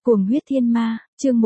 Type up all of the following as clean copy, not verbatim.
Cuồng huyết thiên ma, chương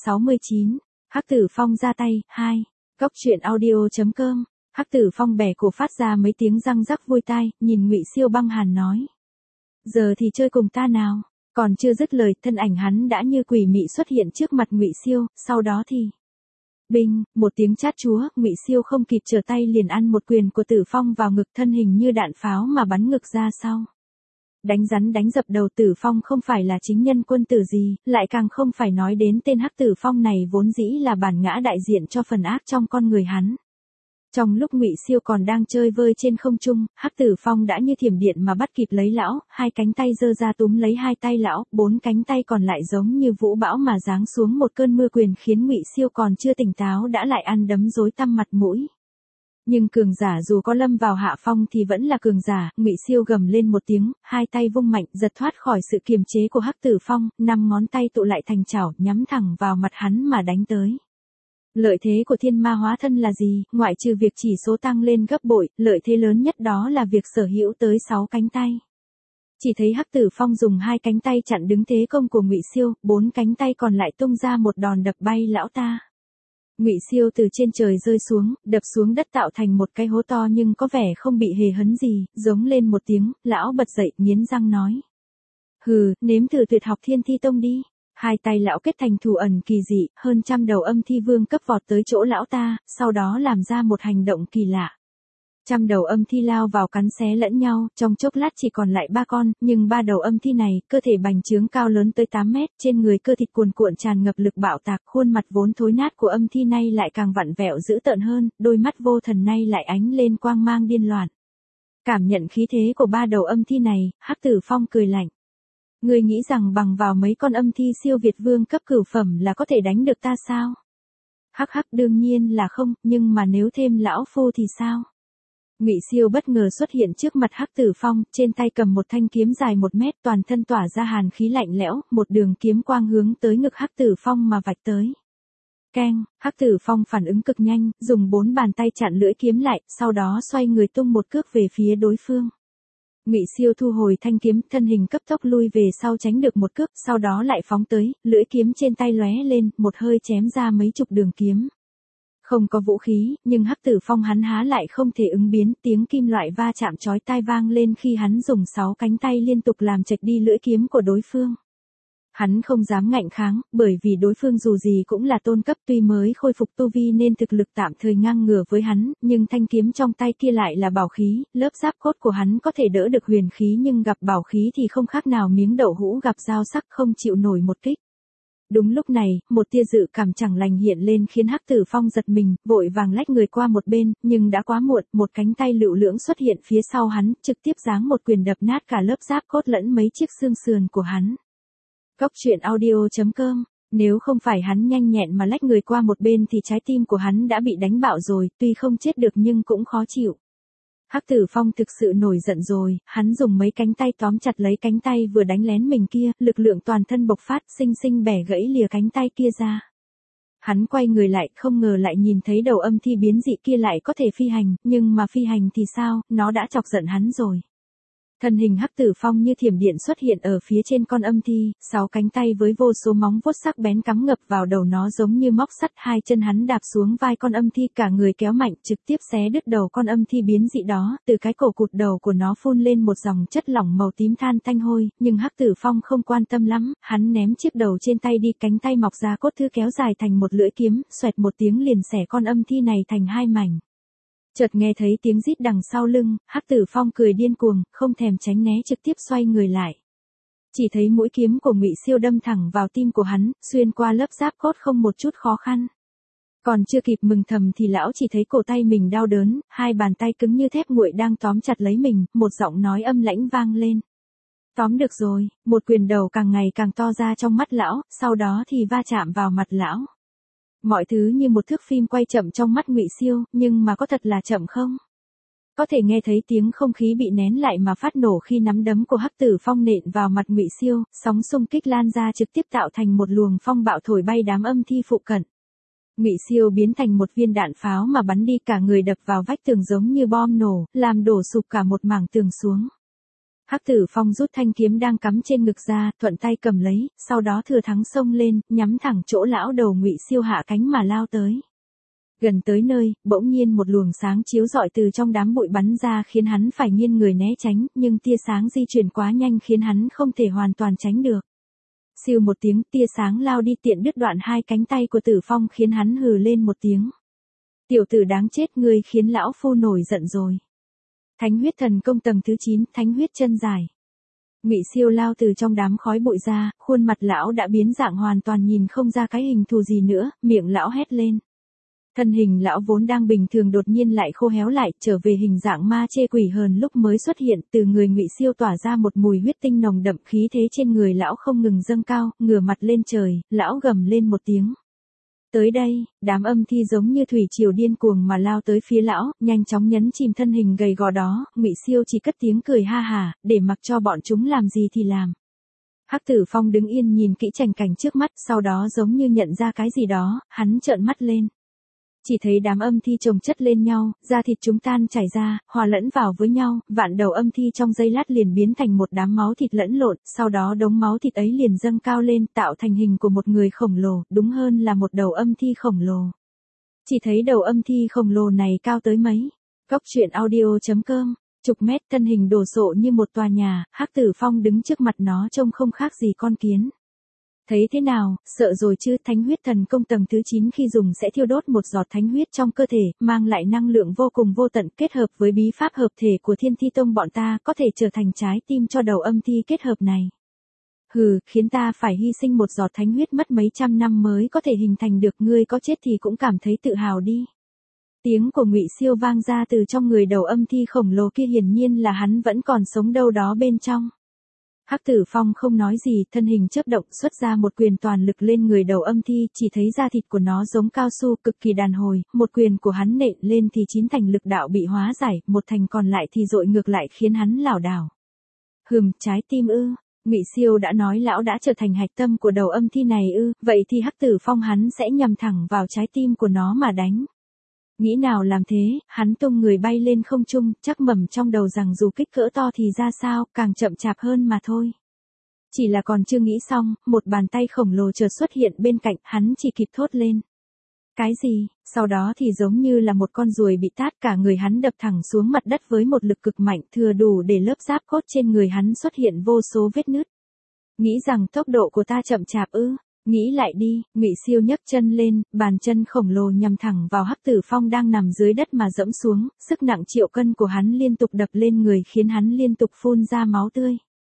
169, Hắc Tử Phong ra tay, 2. Góc truyện audio.com. Hắc Tử Phong bẻ cổ phát ra mấy tiếng răng rắc vui tai, nhìn Ngụy Siêu băng hàn nói: "Giờ thì chơi cùng ta nào." Còn chưa dứt lời, thân ảnh hắn đã như quỷ mị xuất hiện trước mặt Ngụy Siêu, sau đó thì binh, một tiếng chát chúa, Ngụy Siêu không kịp trở tay liền ăn một quyền của Tử Phong vào ngực, thân hình như đạn pháo mà bắn ngược ra sau. Đánh rắn đánh dập đầu. Tử Phong không phải là chính nhân quân tử gì, lại càng không phải nói đến tên Hắc Tử Phong này vốn dĩ là bản ngã đại diện cho phần ác trong con người hắn. Trong lúc Ngụy Siêu còn đang chơi vơi trên không trung, Hắc Tử Phong đã như thiểm điện mà bắt kịp lấy lão, hai cánh tay giơ ra túm lấy hai tay lão, bốn cánh tay còn lại giống như vũ bão mà giáng xuống một cơn mưa quyền, khiến Ngụy Siêu còn chưa tỉnh táo đã lại ăn đấm rối tăm mặt mũi. Nhưng cường giả dù có lâm vào hạ phong thì vẫn là cường giả. Ngụy Siêu gầm lên một tiếng, hai tay vung mạnh, giật thoát khỏi sự kiềm chế của Hắc Tử Phong, 5 ngón tay tụ lại thành chảo, nhắm thẳng vào mặt hắn mà đánh tới. Lợi thế của thiên ma hóa thân là gì? Ngoại trừ việc chỉ số tăng lên gấp bội, lợi thế lớn nhất đó là việc sở hữu tới 6 cánh tay. Chỉ thấy Hắc Tử Phong dùng hai cánh tay chặn đứng thế công của Ngụy Siêu, 4 cánh tay còn lại tung ra một đòn đập bay lão ta. Ngụy Siêu từ trên trời rơi xuống, đập xuống đất tạo thành một cái hố to nhưng có vẻ không bị hề hấn gì, giống lên một tiếng, lão bật dậy, nghiến răng nói: "Hừ, nếm thử tuyệt học Thiên Thi Tông đi." Hai tay lão kết thành thủ ẩn kỳ dị, hơn 100 đầu âm thi vương cấp vọt tới chỗ lão ta, sau đó làm ra một hành động kỳ lạ. 100 đầu âm thi lao vào cắn xé lẫn nhau, trong chốc lát chỉ còn lại 3 con, nhưng 3 đầu âm thi này, cơ thể bành trướng cao lớn tới 8 mét, trên người cơ thịt cuồn cuộn tràn ngập lực bạo tạc, khuôn mặt vốn thối nát của âm thi này lại càng vặn vẹo dữ tợn hơn, đôi mắt vô thần này lại ánh lên quang mang điên loạn. Cảm nhận khí thế của 3 đầu âm thi này, Hắc Tử Phong cười lạnh: "Ngươi nghĩ rằng bằng vào mấy con âm thi siêu việt vương cấp cửu phẩm là có thể đánh được ta sao?" "Hắc hắc, đương nhiên là không, nhưng mà nếu thêm lão phu thì sao?" Ngụy Siêu bất ngờ xuất hiện trước mặt Hắc Tử Phong, trên tay cầm một thanh kiếm dài 1 mét, toàn thân tỏa ra hàn khí lạnh lẽo, một đường kiếm quang hướng tới ngực Hắc Tử Phong mà vạch tới. Keng, Hắc Tử Phong phản ứng cực nhanh, dùng 4 bàn tay chặn lưỡi kiếm lại, sau đó xoay người tung một cước về phía đối phương. Ngụy Siêu thu hồi thanh kiếm, thân hình cấp tốc lui về sau tránh được một cước, sau đó lại phóng tới, lưỡi kiếm trên tay lóe lên, một hơi chém ra mấy chục đường kiếm. Không có vũ khí, nhưng Hắc Tử Phong hắn há lại không thể ứng biến, tiếng kim loại va chạm chói tai vang lên khi hắn dùng 6 cánh tay liên tục làm chệch đi lưỡi kiếm của đối phương. Hắn không dám ngạnh kháng, bởi vì đối phương dù gì cũng là tôn cấp, tuy mới khôi phục tu vi nên thực lực tạm thời ngang ngửa với hắn, nhưng thanh kiếm trong tay kia lại là bảo khí, lớp giáp cốt của hắn có thể đỡ được huyền khí nhưng gặp bảo khí thì không khác nào miếng đậu hũ gặp dao sắc, không chịu nổi một kích. Đúng lúc này, một tia dự cảm chẳng lành hiện lên khiến Hắc Tử Phong giật mình, vội vàng lách người qua một bên, nhưng đã quá muộn, một cánh tay lựu lưỡng xuất hiện phía sau hắn, trực tiếp giáng một quyền đập nát cả lớp giáp cốt lẫn mấy chiếc xương sườn của hắn. Góc truyện audio.com. Nếu không phải hắn nhanh nhẹn mà lách người qua một bên thì trái tim của hắn đã bị đánh bạo rồi, tuy không chết được nhưng cũng khó chịu. Hắc Tử Phong thực sự nổi giận rồi, hắn dùng mấy cánh tay tóm chặt lấy cánh tay vừa đánh lén mình kia, lực lượng toàn thân bộc phát, xinh xinh bẻ gãy lìa cánh tay kia ra. Hắn quay người lại, không ngờ lại nhìn thấy đầu âm thi biến dị kia lại có thể phi hành, nhưng mà phi hành thì sao, nó đã chọc giận hắn rồi. Thân hình Hắc Tử Phong như thiểm điện xuất hiện ở phía trên con âm thi, 6 cánh tay với vô số móng vuốt sắc bén cắm ngập vào đầu nó giống như móc sắt, hai chân hắn đạp xuống vai con âm thi, cả người kéo mạnh trực tiếp xé đứt đầu con âm thi biến dị đó, từ cái cổ cụt đầu của nó phun lên một dòng chất lỏng màu tím than tanh hôi, nhưng Hắc Tử Phong không quan tâm lắm, hắn ném chiếc đầu trên tay đi, cánh tay mọc ra cốt thứ kéo dài thành một lưỡi kiếm, xoẹt một tiếng liền xẻ con âm thi này thành 2 mảnh. Chợt nghe thấy tiếng rít đằng sau lưng, Hắc Tử Phong cười điên cuồng, không thèm tránh né trực tiếp xoay người lại. Chỉ thấy mũi kiếm của Ngụy Siêu đâm thẳng vào tim của hắn, xuyên qua lớp giáp cốt không một chút khó khăn. Còn chưa kịp mừng thầm thì lão chỉ thấy cổ tay mình đau đớn, hai bàn tay cứng như thép nguội đang tóm chặt lấy mình, một giọng nói âm lãnh vang lên. "Tóm được rồi." Một quyền đầu càng ngày càng to ra trong mắt lão, sau đó thì va chạm vào mặt lão. Mọi thứ như một thước phim quay chậm trong mắt Ngụy Siêu, nhưng mà có thật là chậm không? Có thể nghe thấy tiếng không khí bị nén lại mà phát nổ khi nắm đấm của Hắc Tử Phong nện vào mặt Ngụy Siêu, sóng xung kích lan ra trực tiếp tạo thành một luồng phong bạo thổi bay đám âm thi phụ cận. Ngụy Siêu biến thành một viên đạn pháo mà bắn đi, cả người đập vào vách tường giống như bom nổ, làm đổ sụp cả một mảng tường xuống. Hắc Tử Phong rút thanh kiếm đang cắm trên ngực ra, thuận tay cầm lấy, sau đó thừa thắng xông lên, nhắm thẳng chỗ lão đầu Ngụy Siêu hạ cánh mà lao tới. Gần tới nơi, bỗng nhiên một luồng sáng chiếu rọi từ trong đám bụi bắn ra khiến hắn phải nghiêng người né tránh, nhưng tia sáng di chuyển quá nhanh khiến hắn không thể hoàn toàn tránh được. Siêu một tiếng, tia sáng lao đi tiện đứt đoạn hai cánh tay của Tử Phong khiến hắn hừ lên một tiếng. Tiểu tử đáng chết, ngươi khiến lão phu nổi giận rồi. Thánh huyết thần công tầng thứ 9, thánh huyết chân giải. Ngụy Siêu lao từ trong đám khói bụi ra, khuôn mặt lão đã biến dạng hoàn toàn nhìn không ra cái hình thù gì nữa, miệng lão hét lên. Thân hình lão vốn đang bình thường đột nhiên lại khô héo lại, trở về hình dạng ma chê quỷ hờn lúc mới xuất hiện, từ người Ngụy Siêu tỏa ra một mùi huyết tinh nồng đậm, khí thế trên người lão không ngừng dâng cao, ngửa mặt lên trời, lão gầm lên một tiếng. Tới đây, đám âm thi giống như thủy triều điên cuồng mà lao tới phía lão, nhanh chóng nhấn chìm thân hình gầy gò đó, Ngụy Siêu chỉ cất tiếng cười ha hả, để mặc cho bọn chúng làm gì thì làm. Hắc Tử Phong đứng yên nhìn kỹ trành cảnh trước mắt, sau đó giống như nhận ra cái gì đó, hắn trợn mắt lên. Chỉ thấy đám âm thi chồng chất lên nhau, da thịt chúng tan chảy ra, hòa lẫn vào với nhau, vạn đầu âm thi trong giây lát liền biến thành một đám máu thịt lẫn lộn, sau đó đống máu thịt ấy liền dâng cao lên, tạo thành hình của một người khổng lồ, đúng hơn là một đầu âm thi khổng lồ. Chỉ thấy đầu âm thi khổng lồ này cao tới mấy? Cốc truyện audio.com, chục mét, thân hình đồ sộ như một tòa nhà, Hắc Tử Phong đứng trước mặt nó trông không khác gì con kiến. Thấy thế nào, sợ rồi chứ, thánh huyết thần công tầng thứ 9 khi dùng sẽ thiêu đốt một giọt thánh huyết trong cơ thể, mang lại năng lượng vô cùng vô tận, kết hợp với bí pháp hợp thể của Thiên Thi Tông bọn ta, có thể trở thành trái tim cho đầu âm thi kết hợp này. Hừ, khiến ta phải hy sinh một giọt thánh huyết mất mấy trăm năm mới có thể hình thành được, ngươi có chết thì cũng cảm thấy tự hào đi. Tiếng của Ngụy Siêu vang ra từ trong người đầu âm thi khổng lồ kia, hiển nhiên là hắn vẫn còn sống đâu đó bên trong. Hắc Tử Phong không nói gì, thân hình chớp động xuất ra một quyền toàn lực lên người đầu âm thi, chỉ thấy da thịt của nó giống cao su cực kỳ đàn hồi, một quyền của hắn nện lên thì 9 thành lực đạo bị hóa giải, một thành còn lại thì dội ngược lại khiến hắn lảo đảo. Trái tim ư? Ngụy Siêu đã nói lão đã trở thành hạch tâm của đầu âm thi này ư, vậy thì Hắc Tử Phong hắn sẽ nhằm thẳng vào trái tim của nó mà đánh. Nghĩ nào làm thế, hắn tung người bay lên không trung, chắc mẩm trong đầu rằng dù kích cỡ to thì ra sao, càng chậm chạp hơn mà thôi. Chỉ là còn chưa nghĩ xong, một bàn tay khổng lồ chợt xuất hiện bên cạnh, hắn chỉ kịp thốt lên. Cái gì? Sau đó thì giống như là một con ruồi bị tát, cả người hắn đập thẳng xuống mặt đất với một lực cực mạnh, thừa đủ để lớp giáp cốt trên người hắn xuất hiện vô số vết nứt. Nghĩ rằng tốc độ của ta chậm chạp ư? Nghĩ lại đi, Ngụy Siêu nhấc chân lên, bàn chân khổng lồ nhằm thẳng vào Hắc Tử Phong đang nằm dưới đất mà dẫm xuống, sức nặng triệu cân của hắn liên tục đập lên người khiến hắn liên tục phun ra máu tươi.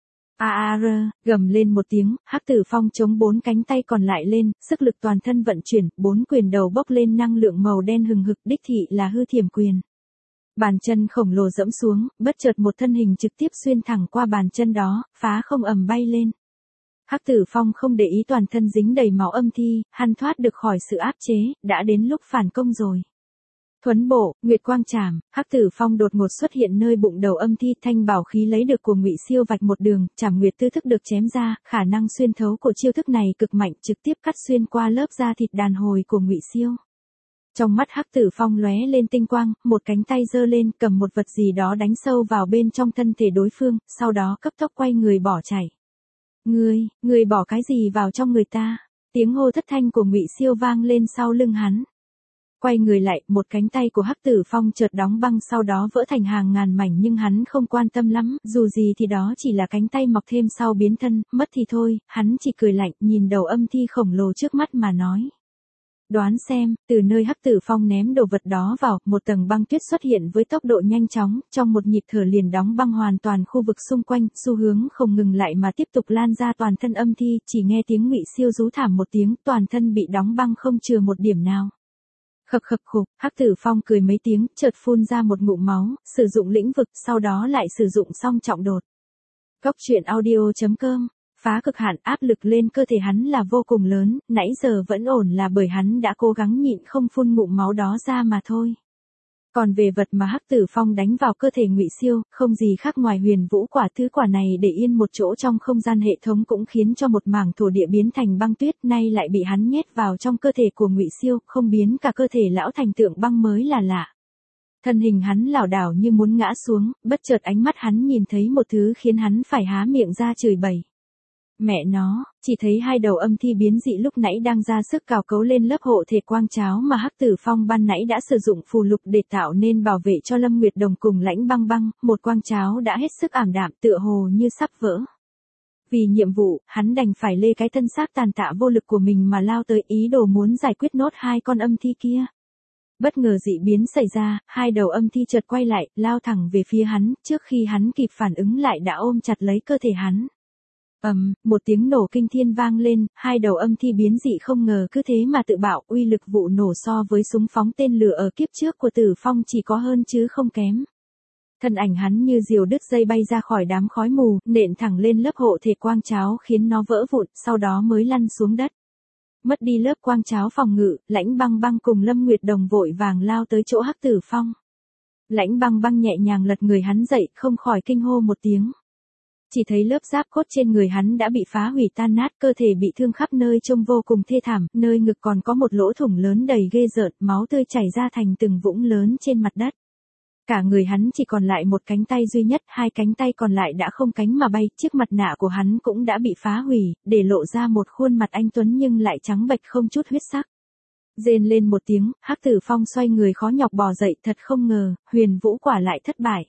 Gầm lên một tiếng, Hắc Tử Phong chống 4 cánh tay còn lại lên, sức lực toàn thân vận chuyển, 4 quyền đầu bốc lên năng lượng màu đen hừng hực, đích thị là hư thiểm quyền. Bàn chân khổng lồ dẫm xuống, bất chợt một thân hình trực tiếp xuyên thẳng qua bàn chân đó, phá không ầm bay lên. Hắc Tử Phong không để ý toàn thân dính đầy máu âm thi, hắn thoát được khỏi sự áp chế, đã đến lúc phản công rồi. Thuấn bộ, Nguyệt Quang Trảm, Hắc Tử Phong đột ngột xuất hiện nơi bụng đầu âm thi, thanh bảo khí lấy được của Ngụy Siêu vạch một đường, Trảm Nguyệt Tư Thức được chém ra, khả năng xuyên thấu của chiêu thức này cực mạnh, trực tiếp cắt xuyên qua lớp da thịt đàn hồi của Ngụy Siêu. Trong mắt Hắc Tử Phong lóe lên tinh quang, một cánh tay giơ lên, cầm một vật gì đó đánh sâu vào bên trong thân thể đối phương, sau đó cấp tốc quay người bỏ chạy. Ngươi bỏ cái gì vào trong người ta? Tiếng hô thất thanh của Ngụy Siêu vang lên sau lưng hắn. Quay người lại, một cánh tay của Hắc Tử Phong chợt đóng băng, sau đó vỡ thành hàng ngàn mảnh, nhưng hắn không quan tâm lắm, dù gì thì đó chỉ là cánh tay mọc thêm sau biến thân, mất thì thôi, hắn chỉ cười lạnh, nhìn đầu âm thi khổng lồ trước mắt mà nói. Đoán xem, từ nơi Hắc Tử Phong ném đồ vật đó vào, một tầng băng tuyết xuất hiện với tốc độ nhanh chóng, trong một nhịp thở liền đóng băng hoàn toàn khu vực xung quanh, xu hướng không ngừng lại mà tiếp tục lan ra toàn thân âm thi, chỉ nghe tiếng Ngụy Siêu rú thảm một tiếng, toàn thân bị đóng băng không chừa một điểm nào. Khập khục, Hắc Tử Phong cười mấy tiếng, chợt phun ra một ngụm máu, sử dụng lĩnh vực, sau đó lại sử dụng song trọng đột. Cốc truyện audio.com, phá cực hạn, áp lực lên cơ thể hắn là vô cùng lớn, nãy giờ vẫn ổn là bởi hắn đã cố gắng nhịn không phun ngụm máu đó ra mà thôi. Còn về vật mà Hắc Tử Phong đánh vào cơ thể Ngụy Siêu, không gì khác ngoài huyền vũ quả, thứ quả này để yên một chỗ trong không gian hệ thống cũng khiến cho một mảng thổ địa biến thành băng tuyết, nay lại bị hắn nhét vào trong cơ thể của Ngụy Siêu, không biến cả cơ thể lão thành tượng băng mới là lạ. Thân hình hắn lảo đảo như muốn ngã xuống, bất chợt ánh mắt hắn nhìn thấy một thứ khiến hắn phải há miệng ra chửi bậy. Mẹ nó, chỉ thấy hai đầu âm thi biến dị lúc nãy đang ra sức cào cấu lên lớp hộ thể quang cháo mà Hắc Tử Phong ban nãy đã sử dụng phù lục để tạo nên bảo vệ cho Lâm Nguyệt Đồng cùng Lãnh Băng Băng, một quang cháo đã hết sức ảm đạm tựa hồ như sắp vỡ. Vì nhiệm vụ, hắn đành phải lê cái thân xác tàn tạ vô lực của mình mà lao tới ý đồ muốn giải quyết nốt hai con âm thi kia. Bất ngờ dị biến xảy ra, hai đầu âm thi chợt quay lại, lao thẳng về phía hắn, trước khi hắn kịp phản ứng lại đã ôm chặt lấy cơ thể hắn. Một tiếng nổ kinh thiên vang lên, hai đầu âm thi biến dị không ngờ cứ thế mà tự bạo, uy lực vụ nổ so với súng phóng tên lửa ở kiếp trước của Tử Phong chỉ có hơn chứ không kém. Thân ảnh hắn như diều đứt dây bay ra khỏi đám khói mù, nện thẳng lên lớp hộ thể quang cháo khiến nó vỡ vụn, sau đó mới lăn xuống đất. Mất đi lớp quang cháo phòng ngự, Lãnh Băng Băng cùng Lâm Nguyệt Đồng vội vàng lao tới chỗ Hắc Tử Phong. Lãnh Băng Băng nhẹ nhàng lật người hắn dậy, không khỏi kinh hô một tiếng. Chỉ thấy lớp giáp cốt trên người hắn đã bị phá hủy tan nát, cơ thể bị thương khắp nơi trông vô cùng thê thảm, nơi ngực còn có một lỗ thủng lớn đầy ghê rợn, máu tươi chảy ra thành từng vũng lớn trên mặt đất. Cả người hắn chỉ còn lại một cánh tay duy nhất, hai cánh tay còn lại đã không cánh mà bay, chiếc mặt nạ của hắn cũng đã bị phá hủy, để lộ ra một khuôn mặt anh tuấn nhưng lại trắng bệch không chút huyết sắc. Rên lên một tiếng, Hắc Tử Phong xoay người khó nhọc bò dậy, thật không ngờ, Huyền Vũ quả lại thất bại.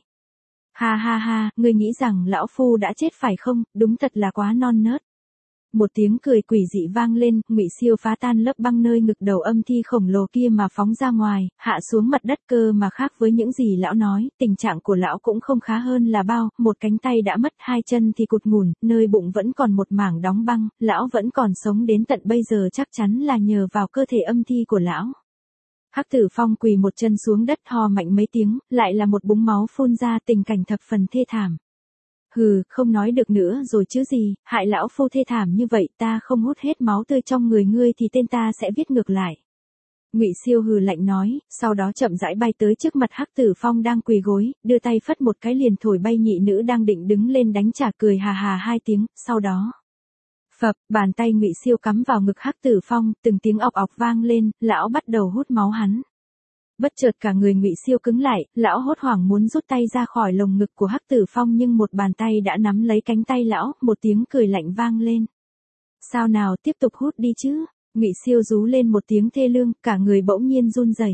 Ha ha ha, ngươi nghĩ rằng lão phu đã chết phải không, đúng thật là quá non nớt. Một tiếng cười quỷ dị vang lên, Ngụy Siêu phá tan lớp băng nơi ngực đầu âm thi khổng lồ kia mà phóng ra ngoài, hạ xuống mặt đất cơ mà khác với những gì lão nói, tình trạng của lão cũng không khá hơn là bao, một cánh tay đã mất, hai chân thì cụt ngủn, nơi bụng vẫn còn một mảng đóng băng, lão vẫn còn sống đến tận bây giờ chắc chắn là nhờ vào cơ thể âm thi của lão. Hắc Tử Phong quỳ một chân xuống đất ho mạnh mấy tiếng, lại là một búng máu phun ra, tình cảnh thập phần thê thảm. Hừ, không nói được nữa rồi chứ gì, hại lão phu thê thảm như vậy, ta không hút hết máu tươi trong người ngươi thì tên ta sẽ viết ngược lại. Ngụy Siêu hừ lạnh nói, sau đó chậm rãi bay tới trước mặt Hắc Tử Phong đang quỳ gối, đưa tay phất một cái liền thổi bay nhị nữ đang định đứng lên đánh trả, cười hà hà hai tiếng, sau đó. Phập, bàn tay Ngụy Siêu cắm vào ngực Hắc Tử Phong, từng tiếng ọc ọc vang lên, lão bắt đầu hút máu hắn. Bất chợt cả người Ngụy Siêu cứng lại, lão hốt hoảng muốn rút tay ra khỏi lồng ngực của Hắc Tử Phong nhưng một bàn tay đã nắm lấy cánh tay lão, một tiếng cười lạnh vang lên. Sao nào, tiếp tục hút đi chứ? Ngụy Siêu rú lên một tiếng thê lương, cả người bỗng nhiên run rẩy.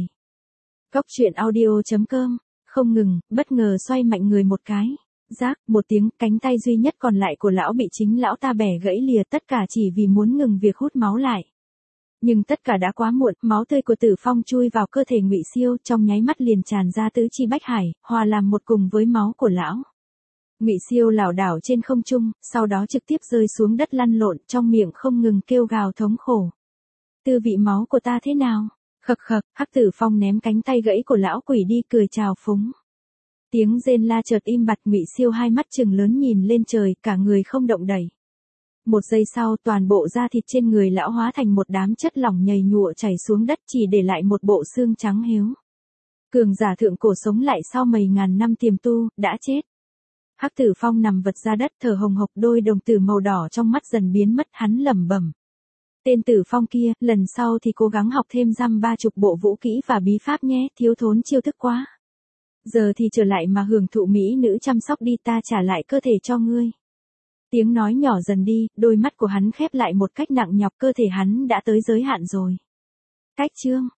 Coctruyện.audio.com, không ngừng, bất ngờ xoay mạnh người một cái. Rác, một tiếng, cánh tay duy nhất còn lại của lão bị chính lão ta bẻ gãy lìa, tất cả chỉ vì muốn ngừng việc hút máu lại. Nhưng tất cả đã quá muộn, máu tươi của Tử Phong chui vào cơ thể Ngụy Siêu, trong nháy mắt liền tràn ra tứ chi bách hải, hòa làm một cùng với máu của lão. Ngụy Siêu lảo đảo trên không trung, sau đó trực tiếp rơi xuống đất lăn lộn, trong miệng không ngừng kêu gào thống khổ. Tư vị máu của ta thế nào? Khậc khậc, Hắc Tử Phong ném cánh tay gãy của lão quỷ đi, cười chào phúng. Tiếng rên la chợt im bặt, Ngụy Siêu hai mắt trừng lớn nhìn lên trời, cả người không động đậy. Một giây sau, toàn bộ da thịt trên người lão hóa thành một đám chất lỏng nhầy nhụa chảy xuống đất, chỉ để lại một bộ xương trắng héo. Cường giả thượng cổ sống lại sau mấy ngàn năm tiềm tu, đã chết. Hắc Tử Phong nằm vật ra đất, thở hồng hộc, đôi đồng tử màu đỏ trong mắt dần biến mất, hắn lẩm bẩm. Tên Tử Phong kia, lần sau thì cố gắng học thêm 30 bộ vũ kỹ và bí pháp nhé, thiếu thốn chiêu thức quá. Giờ thì trở lại mà hưởng thụ mỹ nữ chăm sóc đi, ta trả lại cơ thể cho ngươi. Tiếng nói nhỏ dần đi, đôi mắt của hắn khép lại một cách nặng nhọc, cơ thể hắn đã tới giới hạn rồi. Cách chương